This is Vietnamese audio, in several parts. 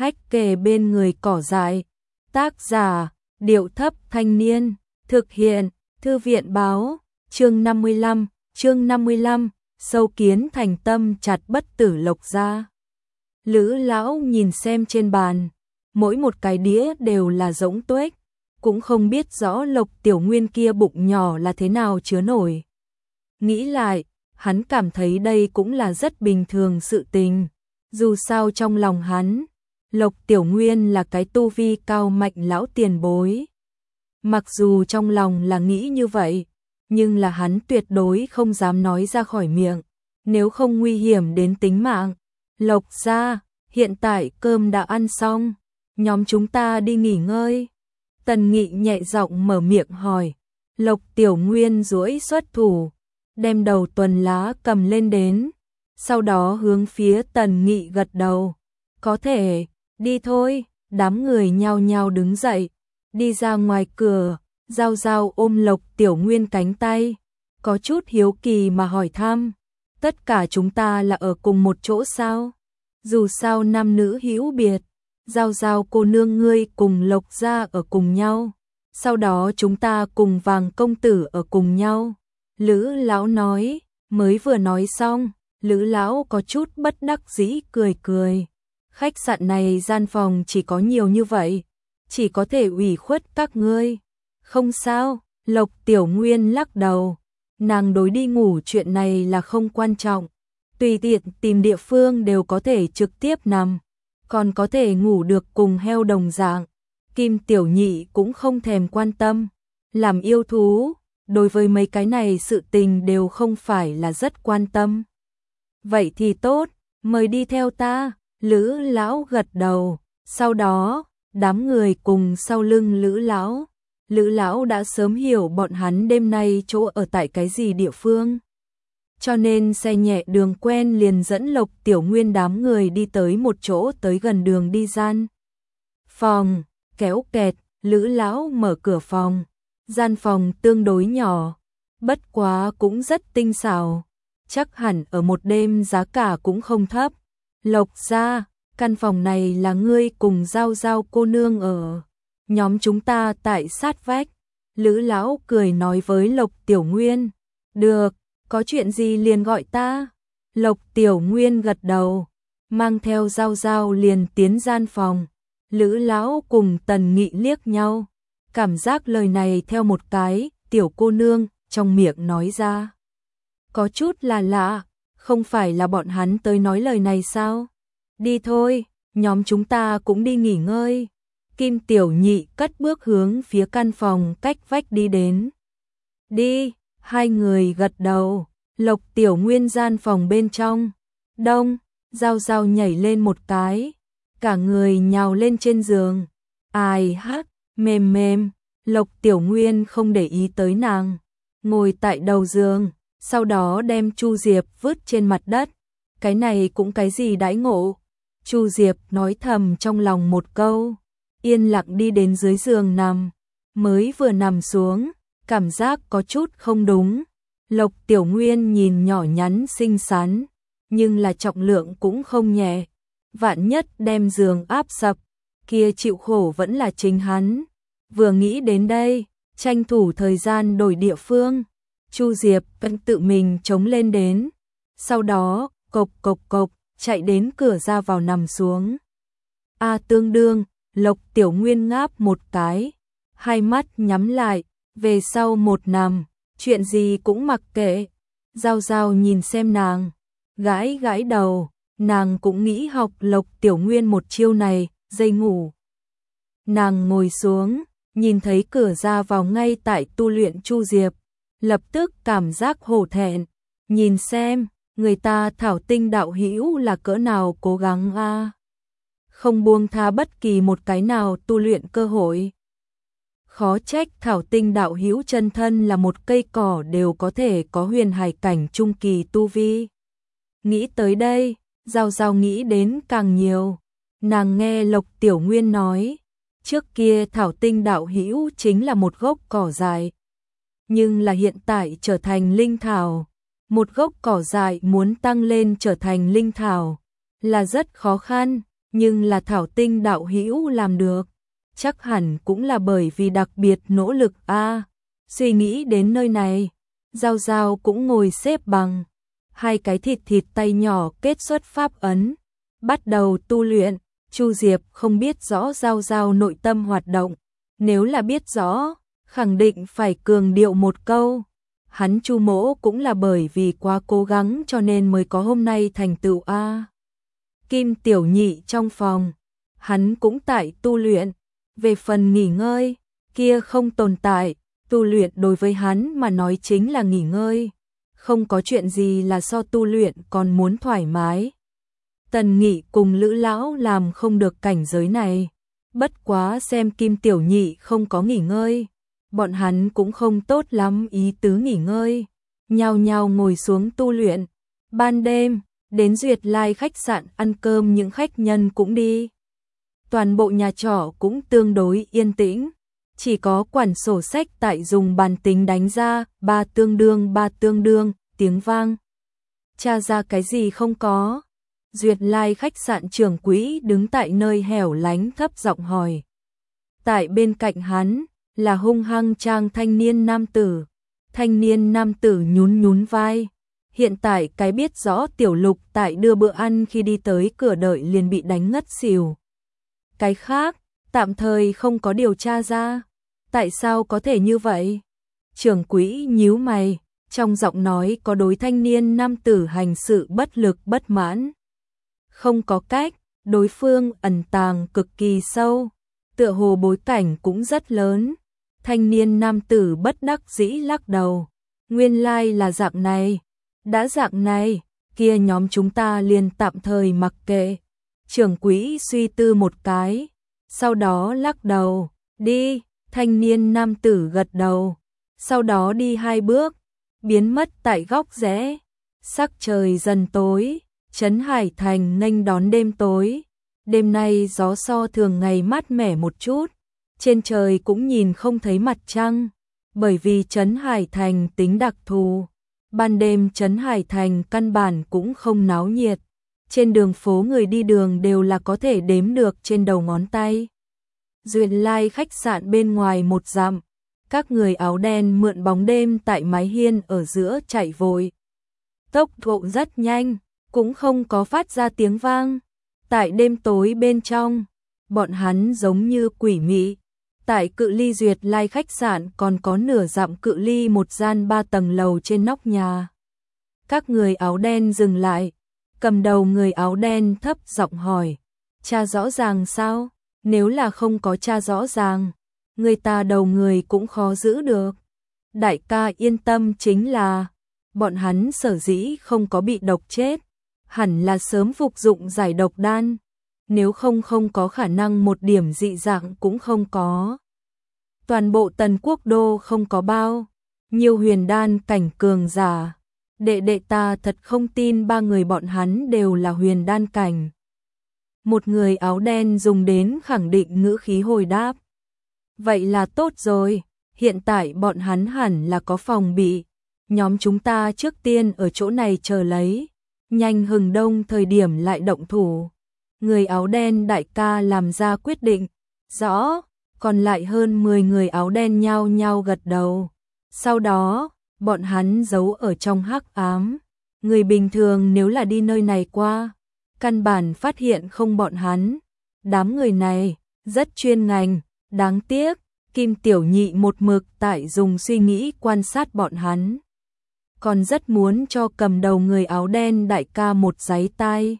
hách kề bên người cỏ dại. Tác giả, Điệu Thấp Thanh Niên, thực hiện, Thư viện Báo, chương 55, sâu kiến thành tâm chặt bất tử Lộc gia. Lữ lão nhìn xem trên bàn, mỗi một cái đĩa đều là rỗng tuếch, cũng không biết rõ Lộc Tiểu Nguyên kia bụng nhỏ là thế nào chứa nổi. Nghĩ lại, hắn cảm thấy đây cũng là rất bình thường sự tình, dù sao trong lòng hắn, Lộc Tiểu Nguyên là cái tu vi cao mạnh lão tiền bối. Mặc dù trong lòng là nghĩ như vậy, nhưng là hắn tuyệt đối không dám nói ra khỏi miệng, nếu không nguy hiểm đến tính mạng. Lộc gia, hiện tại cơm đã ăn xong, nhóm chúng ta đi nghỉ ngơi. Tần Nghị nhẹ giọng mở miệng hỏi. Lộc Tiểu Nguyên duỗi xuất thủ, đem đầu tuần lá cầm lên đến, sau đó hướng phía Tần Nghị gật đầu. Có thể, đi thôi. Đám người nhao nhao đứng dậy, đi ra ngoài cửa. Giao Giao ôm Lộc Tiểu Nguyên cánh tay, có chút hiếu kỳ mà hỏi thăm, tất cả chúng ta là ở cùng một chỗ sao? Dù sao nam nữ hữu biệt, Giao Giao cô nương ngươi cùng Lộc gia ở cùng nhau, sau đó chúng ta cùng Vàng công tử ở cùng nhau. Lữ lão nói, mới vừa nói xong, Lữ lão có chút bất đắc dĩ cười cười. Khách sạn này gian phòng chỉ có nhiều như vậy, chỉ có thể ủy khuất các ngươi. Không sao, Lộc Tiểu Nguyên lắc đầu, nàng đối đi ngủ chuyện này là không quan trọng, tùy tiện tìm địa phương đều có thể trực tiếp nằm, còn có thể ngủ được cùng heo đồng dạng. Kim Tiểu Nhị cũng không thèm quan tâm, làm yêu thú, đối với mấy cái này sự tình đều không phải là rất quan tâm. Vậy thì tốt, mời đi theo ta. Lữ lão gật đầu, sau đó, đám người cùng sau lưng Lữ lão. Lữ lão đã sớm hiểu bọn hắn đêm nay chỗ ở tại cái gì địa phương. Cho nên xe nhẹ đường quen liền dẫn Lộc Tiểu Nguyên đám người đi tới một chỗ tới gần đường đi gian phòng, kéo kẹt, Lữ lão mở cửa phòng. Gian phòng tương đối nhỏ, bất quá cũng rất tinh xảo, chắc hẳn ở một đêm giá cả cũng không thấp. Lộc gia, căn phòng này là ngươi cùng Giao Giao cô nương ở. Nhóm chúng ta tại sát vách. Lữ lão cười nói với Lộc Tiểu Nguyên. Được, có chuyện gì liền gọi ta. Lộc Tiểu Nguyên gật đầu, mang theo Giao Giao liền tiến gian phòng. Lữ lão cùng Tần Nghị liếc nhau, cảm giác lời này theo một cái tiểu cô nương trong miệng nói ra có chút là lạ, không phải là bọn hắn tới nói lời này sao? Đi thôi, nhóm chúng ta cũng đi nghỉ ngơi. Kim Tiểu Nhị cất bước hướng phía căn phòng cách vách đi đến. Đi, hai người gật đầu. Lộc Tiểu Nguyên gian phòng bên trong. Đông, Giao Giao nhảy lên một cái, cả người nhào lên trên giường. Ai hát, mềm mềm. Lộc Tiểu Nguyên không để ý tới nàng, ngồi tại đầu giường, sau đó đem Chu Diệp vứt trên mặt đất. Cái này cũng cái gì đãi ngộ? Chu Diệp nói thầm trong lòng một câu, yên lặng đi đến dưới giường nằm. Mới vừa nằm xuống, cảm giác có chút không đúng. Lộc Tiểu Nguyên nhìn nhỏ nhắn xinh xắn, nhưng là trọng lượng cũng không nhẹ. Vạn nhất đem giường áp sập, kia chịu khổ vẫn là chính hắn. Vừa nghĩ đến đây, tranh thủ thời gian đổi địa phương, Chu Diệp vẫn tự mình chống lên đến. Sau đó, cộc cộc cộc, chạy đến cửa ra vào nằm xuống. Tương đương, Lộc Tiểu Nguyên ngáp một cái, hai mắt nhắm lại, về sau một nằm, chuyện gì cũng mặc kệ. Giao Giao nhìn xem nàng, gãi gãi đầu, nàng cũng nghĩ học Lộc Tiểu Nguyên một chiêu này, dây ngủ. Nàng ngồi xuống, nhìn thấy cửa ra vào ngay tại tu luyện Chu Diệp, lập tức cảm giác hổ thẹn, nhìn xem, người ta Thảo Tinh đạo hữu là cỡ nào cố gắng a, không buông tha bất kỳ một cái nào tu luyện cơ hội. Khó trách Thảo Tinh đạo hữu chân thân là một cây cỏ đều có thể có huyền hải cảnh trung kỳ tu vi. Nghĩ tới đây, Giao Giao nghĩ đến càng nhiều. Nàng nghe Lộc Tiểu Nguyên nói, trước kia Thảo Tinh đạo hữu chính là một gốc cỏ dại, nhưng là hiện tại trở thành linh thảo. Một gốc cỏ dại muốn tăng lên trở thành linh thảo là rất khó khăn, nhưng là Thảo Tinh đạo hữu làm được, chắc hẳn cũng là bởi vì đặc biệt nỗ lực a. Suy nghĩ đến nơi này, Giao Giao cũng ngồi xếp bằng, hai cái thịt thịt tay nhỏ kết xuất pháp ấn, bắt đầu tu luyện. Chu Diệp không biết rõ Giao Giao nội tâm hoạt động, nếu là biết rõ, khẳng định phải cường điệu một câu. Hắn Chu mỗ cũng là bởi vì quá cố gắng cho nên mới có hôm nay thành tựu a. Kim Tiểu Nhị trong phòng, hắn cũng tại tu luyện, về phần nghỉ ngơi, kia không tồn tại, tu luyện đối với hắn mà nói chính là nghỉ ngơi, không có chuyện gì là so tu luyện còn muốn thoải mái. Tần Nghị cùng Lữ lão làm không được cảnh giới này, bất quá xem Kim Tiểu Nhị không có nghỉ ngơi, bọn hắn cũng không tốt lắm ý tứ nghỉ ngơi, nhao nhao ngồi xuống tu luyện. Ban đêm, đến Duyệt Lai khách sạn ăn cơm, những khách nhân cũng đi. Toàn bộ nhà trọ cũng tương đối yên tĩnh, chỉ có quản sổ sách tại dùng bàn tính đánh ra 3 tương đương, tiếng vang. Tra ra cái gì không có? Duyệt Lai khách sạn trưởng quỹ đứng tại nơi hẻo lánh thấp giọng hỏi. Tại bên cạnh hắn là hung hăng trang thanh niên nam tử. Thanh niên nam tử nhún nhún vai. Hiện tại cái biết rõ Tiểu Lục tại đưa bữa ăn khi đi tới cửa đợi liền bị đánh ngất xỉu. Cái khác, tạm thời không có điều tra ra. Tại sao có thể như vậy? Trưởng quỹ nhíu mày, trong giọng nói có đối thanh niên nam tử hành sự bất lực bất mãn. Không có cách, đối phương ẩn tàng cực kỳ sâu, tựa hồ bối cảnh cũng rất lớn. Thanh niên nam tử bất đắc dĩ lắc đầu. Nguyên lai là dạng này. Đã dạng này, kia nhóm chúng ta liền tạm thời mặc kệ. Trưởng quỹ suy tư một cái, sau đó lắc đầu. Đi, thanh niên nam tử gật đầu. Sau đó đi 2 bước, biến mất tại góc rẽ. Sắc trời dần tối, Trấn Hải Thành nghênh đón đêm tối. Đêm nay gió so thường ngày mát mẻ một chút, trên trời cũng nhìn không thấy mặt trăng, bởi vì Trấn Hải Thành tính đặc thù. Ban đêm Trấn Hải Thành căn bản cũng không náo nhiệt, trên đường phố người đi đường đều là có thể đếm được trên đầu ngón tay. Duyệt Lai khách sạn bên ngoài 1 dặm, các người áo đen mượn bóng đêm tại mái hiên ở giữa chạy vội. Tốc độ rất nhanh, cũng không có phát ra tiếng vang. Tại đêm tối bên trong, bọn hắn giống như quỷ mị. Tại cự ly Duyệt Lai khách sạn còn có nửa dặm cự ly một gian 3 tầng lầu trên nóc nhà. Các người áo đen dừng lại, cầm đầu người áo đen thấp giọng hỏi. Tra rõ ràng sao? Nếu là không có tra rõ ràng, người ta đầu người cũng khó giữ được. Đại ca yên tâm, chính là bọn hắn sở dĩ không có bị độc chết, hẳn là sớm phục dụng giải độc đan, nếu không có khả năng một điểm dị dạng cũng không có. Toàn bộ Tần Quốc đô không có bao nhiều huyền đan cảnh cường giả, đệ ta thật không tin 3 người bọn hắn đều là huyền đan cảnh. Một người áo đen dùng đến khẳng định ngữ khí hồi đáp. Vậy là tốt rồi, hiện tại bọn hắn hẳn là có phòng bị, nhóm chúng ta trước tiên ở chỗ này chờ lấy, nhanh hừng đông thời điểm lại động thủ. Người áo đen đại ca làm ra quyết định. Rõ, còn lại hơn 10 người áo đen nhao nhao gật đầu. Sau đó, bọn hắn giấu ở trong hắc ám. Người bình thường nếu là đi nơi này qua, căn bản phát hiện không bọn hắn. Đám người này rất chuyên ngành, đáng tiếc, Kim Tiểu Nhị một mực tại dùng suy nghĩ quan sát bọn hắn. Còn rất muốn cho cầm đầu người áo đen đại ca một giấy tai.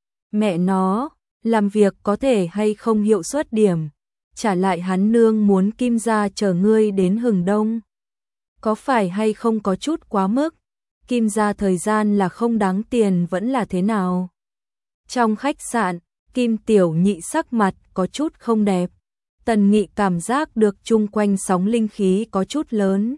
Mẹ nó, làm việc có thể hay không hiệu suất điểm, trả lại hắn nương muốn Kim gia chờ ngươi đến hừng đông. Có phải hay không có chút quá mức, Kim gia thời gian là không đáng tiền vẫn là thế nào? Trong khách sạn, Kim Tiểu Nhị sắc mặt có chút không đẹp. Tần Nghị cảm giác được chung quanh sóng linh khí có chút lớn.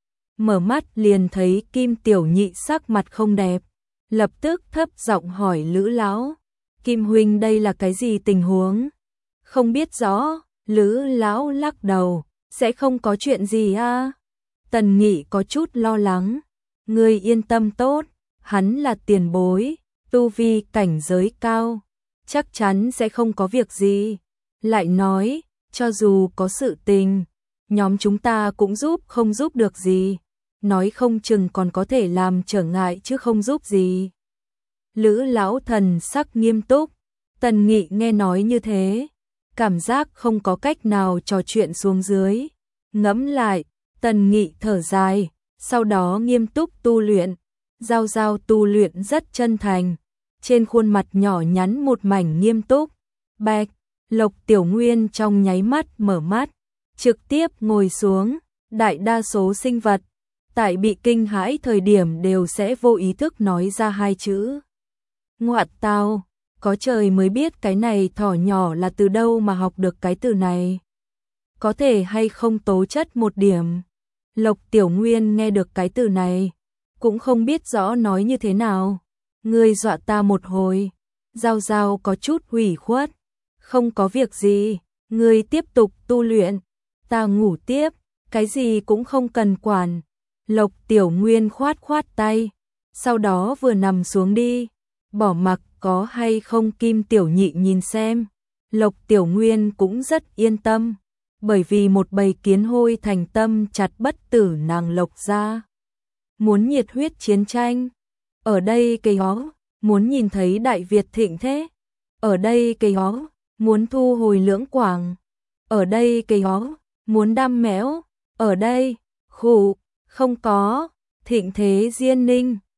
Mở mắt liền thấy Kim Tiểu Nhị sắc mặt không đẹp, lập tức thấp giọng hỏi Lữ lão. Kim huynh đây là cái gì tình huống? Không biết rõ, Lữ lão lắc đầu, sẽ không có chuyện gì a. Tần Nghị có chút lo lắng. Ngươi yên tâm tốt, hắn là tiền bối, tu vi cảnh giới cao, chắc chắn sẽ không có việc gì. Lại nói, cho dù có sự tình, nhóm chúng ta cũng không giúp được gì, nói không chừng còn có thể làm trở ngại chứ không giúp gì. Lữ lão thần sắc nghiêm túc, Tần Nghị nghe nói như thế, cảm giác không có cách nào trò chuyện xuống dưới. Ngẫm lại, Tần Nghị thở dài, sau đó nghiêm túc tu luyện. Giao Giao tu luyện rất chân thành, trên khuôn mặt nhỏ nhắn một mảnh nghiêm túc. Bạch, Lộc Tiểu Nguyên trong nháy mắt mở mắt, trực tiếp ngồi xuống. Đại đa số sinh vật, tại bị kinh hãi thời điểm đều sẽ vô ý thức nói ra hai chữ. Ngoại tao, có trời mới biết cái này thỏ nhỏ là từ đâu mà học được cái từ này. Có thể hay không tố chất một điểm. Lộc Tiểu Nguyên nghe được cái từ này, cũng không biết rõ nói như thế nào. Ngươi dọa ta một hồi. Giao Giao có chút hủy khuất. Không có việc gì, ngươi tiếp tục tu luyện, ta ngủ tiếp, cái gì cũng không cần quản. Lộc Tiểu Nguyên khoát khoát tay, sau đó vừa nằm xuống đi, bỏ mặc có hay không Kim Tiểu Nhị nhìn xem. Lộc Tiểu Nguyên cũng rất yên tâm, bởi vì một bầy kiến hôi thành tâm chặt bất tử nàng Lộc ra. Muốn nhiệt huyết chiến tranh, ở đây cây hó, muốn nhìn thấy Đại Việt thịnh thế, ở đây cây hó, muốn thu hồi Lưỡng Quảng, ở đây cây hó, muốn đam mẽo, ở đây, khủ, không có, thịnh thế Diên Ninh,